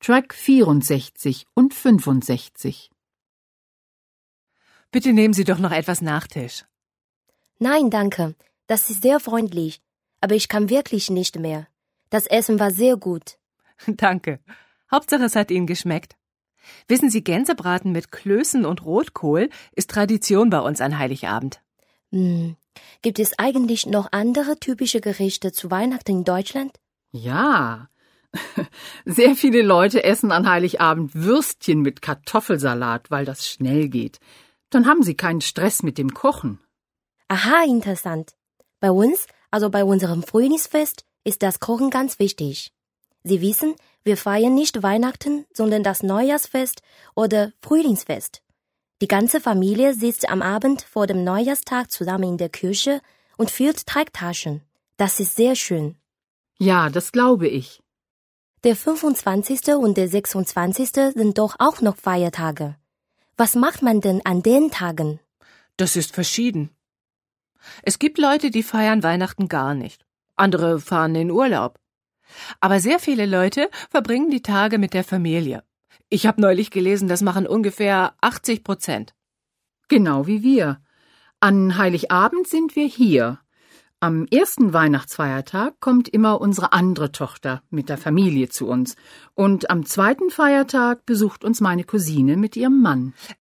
Track 64 und 65. Bitte nehmen Sie doch noch etwas Nachtisch. Nein, danke. Das ist sehr freundlich. Aber ich kann wirklich nicht mehr. Das Essen war sehr gut. Danke. Hauptsache, es hat Ihnen geschmeckt. Wissen Sie, Gänsebraten mit Klößen und Rotkohl ist Tradition bei uns an Heiligabend. Gibt es eigentlich noch andere typische Gerichte zu Weihnachten in Deutschland? Ja, sehr viele Leute essen an Heiligabend Würstchen mit Kartoffelsalat, weil das schnell geht. Dann haben sie keinen Stress mit dem Kochen. Aha, interessant. Bei uns, also bei unserem Frühlingsfest, ist das Kochen ganz wichtig. Sie wissen, wir feiern nicht Weihnachten, sondern das Neujahrsfest oder Frühlingsfest. Die ganze Familie sitzt am Abend vor dem Neujahrstag zusammen in der Küche und füllt Teigtaschen. Das ist sehr schön. Ja, das glaube ich. Der 25. und der 26. sind doch auch noch Feiertage. Was macht man denn an den Tagen? Das ist verschieden. Es gibt Leute, die feiern Weihnachten gar nicht. Andere fahren in Urlaub. Aber sehr viele Leute verbringen die Tage mit der Familie. Ich habe neulich gelesen, das machen ungefähr 80%. Genau wie wir. An Heiligabend sind wir hier. Am ersten Weihnachtsfeiertag kommt immer unsere andere Tochter mit der Familie zu uns. Und am zweiten Feiertag besucht uns meine Cousine mit ihrem Mann.